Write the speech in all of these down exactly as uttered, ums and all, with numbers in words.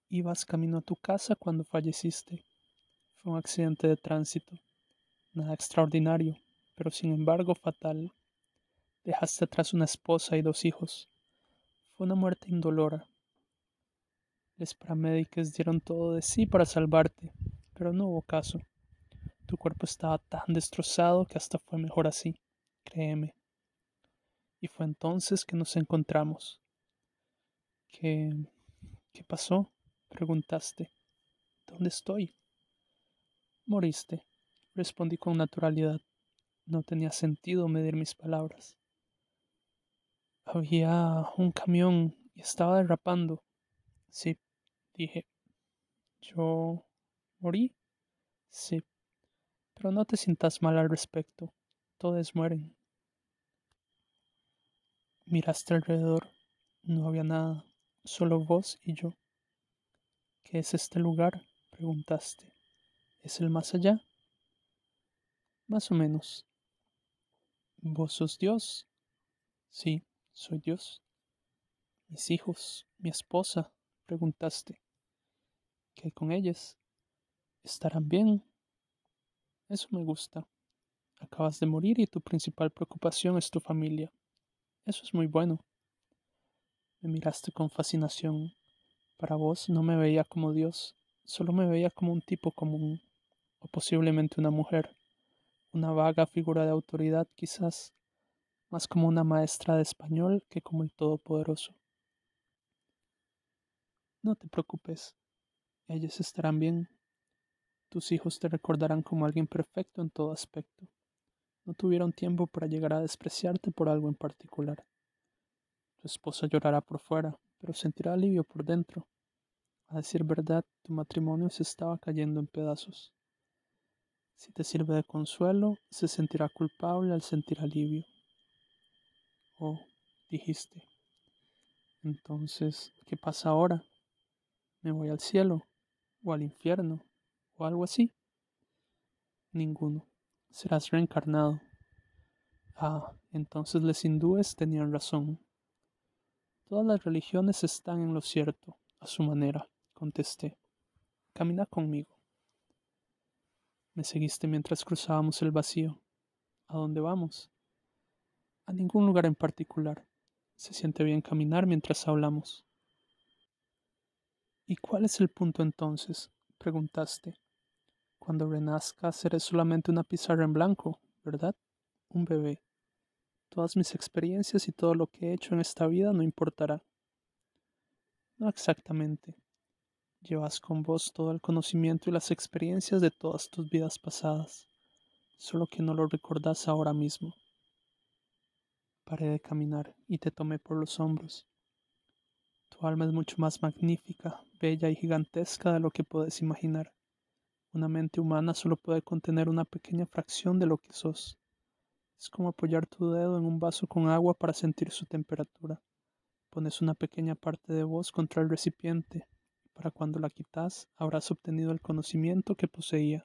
Ibas camino a tu casa cuando falleciste. Fue un accidente de tránsito. Nada extraordinario, pero sin embargo fatal. Dejaste atrás una esposa y dos hijos. Fue una muerte indolora. Los paramédicos dieron todo de sí para salvarte, pero no hubo caso. Tu cuerpo estaba tan destrozado que hasta fue mejor así, créeme. Y fue entonces que nos encontramos. ¿Qué, qué pasó? Preguntaste. ¿Dónde estoy? Moriste, respondí con naturalidad. No tenía sentido medir mis palabras. Había un camión y estaba derrapando. Sí, dije. ¿Yo morí? Sí, pero no te sientas mal al respecto. Todos mueren. Miraste alrededor. No había nada, solo vos y yo. ¿Qué es este lugar? Preguntaste. ¿Es el más allá? Más o menos. ¿Vos sos Dios? Sí, soy Dios. ¿Mis hijos? ¿Mi esposa? Preguntaste. ¿Qué hay con ellas? ¿Estarán bien? Eso me gusta. Acabas de morir y tu principal preocupación es tu familia. Eso es muy bueno. Me miraste con fascinación. Para vos no me veía como Dios, solo me veía como un tipo común, o posiblemente una mujer, una vaga figura de autoridad quizás, más como una maestra de español que como el Todopoderoso. No te preocupes, ellos estarán bien. Tus hijos te recordarán como alguien perfecto en todo aspecto. No tuvieron tiempo para llegar a despreciarte por algo en particular. Tu esposa llorará por fuera, pero sentirá alivio por dentro. A decir verdad, tu matrimonio se estaba cayendo en pedazos. Si te sirve de consuelo, se sentirá culpable al sentir alivio. Oh, dijiste. Entonces, ¿qué pasa ahora? ¿Me voy al cielo? ¿O al infierno? ¿O algo así? Ninguno. Serás reencarnado. Ah, entonces los hindúes tenían razón. Todas las religiones están en lo cierto, a su manera, contesté. Camina conmigo. Me seguiste mientras cruzábamos el vacío. ¿A dónde vamos? A ningún lugar en particular. Se siente bien caminar mientras hablamos. ¿Y cuál es el punto entonces? Preguntaste. Cuando renazca seré solamente una pizarra en blanco, ¿verdad? Un bebé. Todas mis experiencias y todo lo que he hecho en esta vida no importará. No exactamente. Llevas con vos todo el conocimiento y las experiencias de todas tus vidas pasadas, solo que no lo recordás ahora mismo. Paré de caminar y te tomé por los hombros. Tu alma es mucho más magnífica, bella y gigantesca de lo que puedes imaginar. Una mente humana solo puede contener una pequeña fracción de lo que sos. Es como apoyar tu dedo en un vaso con agua para sentir su temperatura. Pones una pequeña parte de vos contra el recipiente, y para cuando la quitas habrás obtenido el conocimiento que poseía.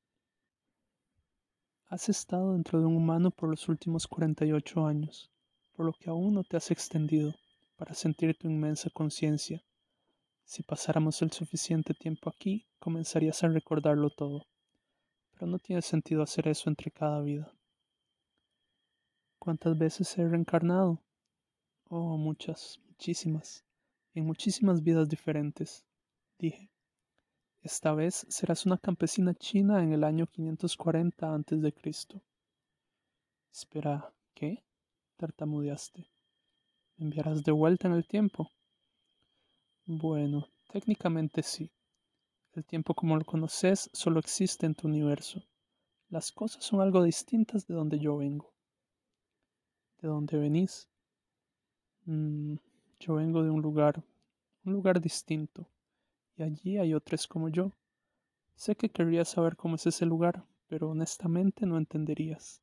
Has estado dentro de un humano por los últimos cuarenta y ocho años, por lo que aún no te has extendido para sentir tu inmensa conciencia. Si pasáramos el suficiente tiempo aquí, comenzarías a recordarlo todo, pero no tiene sentido hacer eso entre cada vida. ¿Cuántas veces he reencarnado? Oh, muchas, muchísimas, en muchísimas vidas diferentes, dije. Esta vez serás una campesina china en el año quinientos cuarenta antes de Cristo. Espera, ¿qué? Tartamudeaste. ¿Me enviarás de vuelta en el tiempo? Bueno, técnicamente sí. El tiempo como lo conoces solo existe en tu universo. Las cosas son algo distintas de donde yo vengo. ¿De dónde venís? Mm, yo vengo de un lugar, un lugar distinto, y allí hay otros como yo. Sé que querrías saber cómo es ese lugar, pero honestamente no entenderías.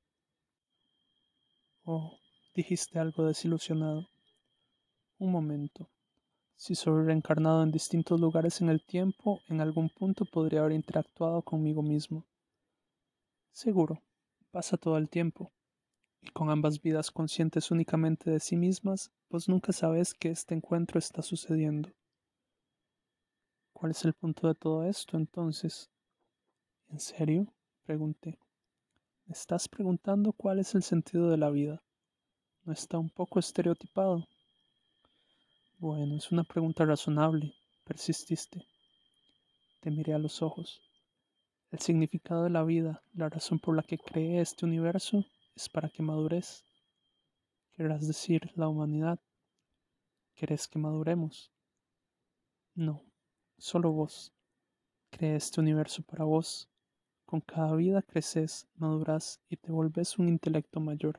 Oh, dijiste algo desilusionado. Un momento. Si soy reencarnado en distintos lugares en el tiempo, en algún punto podría haber interactuado conmigo mismo. Seguro, pasa todo el tiempo, y con ambas vidas conscientes únicamente de sí mismas, pues nunca sabes que este encuentro está sucediendo. ¿Cuál es el punto de todo esto entonces? ¿En serio? Pregunté. ¿Me estás preguntando cuál es el sentido de la vida? ¿No está un poco estereotipado? Bueno, es una pregunta razonable, persististe. Te miré a los ojos. El significado de la vida, la razón por la que creé este universo, es para que madures. Querrás decir, la humanidad. ¿Querés que maduremos? No, solo vos. Creé este universo para vos. Con cada vida creces, maduras y te volvés un intelecto mayor.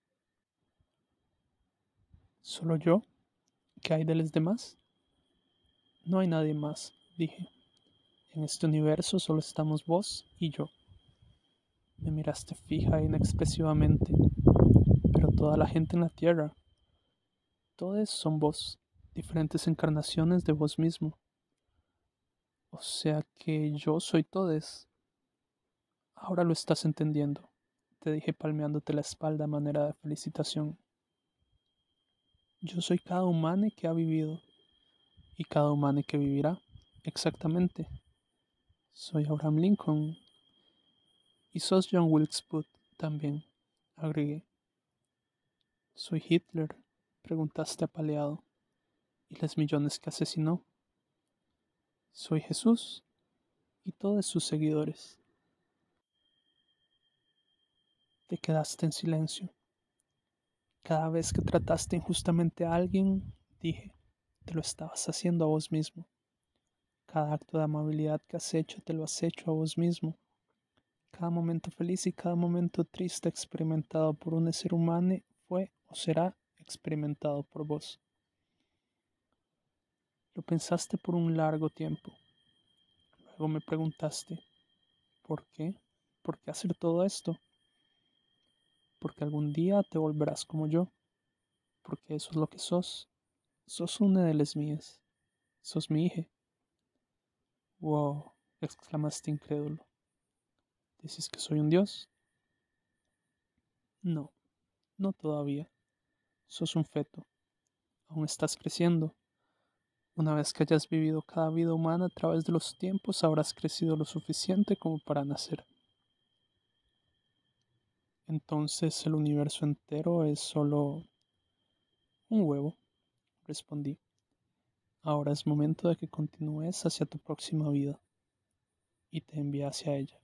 ¿Solo yo? ¿Qué hay de los demás? No hay nadie más, dije. En este universo solo estamos vos y yo. Me miraste fija e inexpresivamente. Pero toda la gente en la Tierra, todos son vos, diferentes encarnaciones de vos mismo. O sea que yo soy todes. Ahora lo estás entendiendo, te dije palmeándote la espalda a manera de felicitación. Yo soy cada humano que ha vivido y cada humano que vivirá. Exactamente. Soy Abraham Lincoln. Y sos John Wilkes Booth también, agregué. Soy Hitler, preguntaste apaleado. ¿Y los millones que asesinó? Soy Jesús y todos sus seguidores. Te quedaste en silencio. Cada vez que trataste injustamente a alguien, dije, te lo estabas haciendo a vos mismo. Cada acto de amabilidad que has hecho, te lo has hecho a vos mismo. Cada momento feliz y cada momento triste experimentado por un ser humano fue o será experimentado por vos. Lo pensaste por un largo tiempo. Luego me preguntaste, ¿por qué? ¿Por qué hacer todo esto? Porque algún día te volverás como yo. Porque eso es lo que sos. Sos una de las mías. Sos mi hija. Wow, exclamaste incrédulo. ¿Dices que soy un dios? No, no todavía. Sos un feto. Aún estás creciendo. Una vez que hayas vivido cada vida humana a través de los tiempos, habrás crecido lo suficiente como para nacer. Entonces el universo entero es solo un huevo, respondí. Ahora es momento de que continúes hacia tu próxima vida y te envíe hacia ella.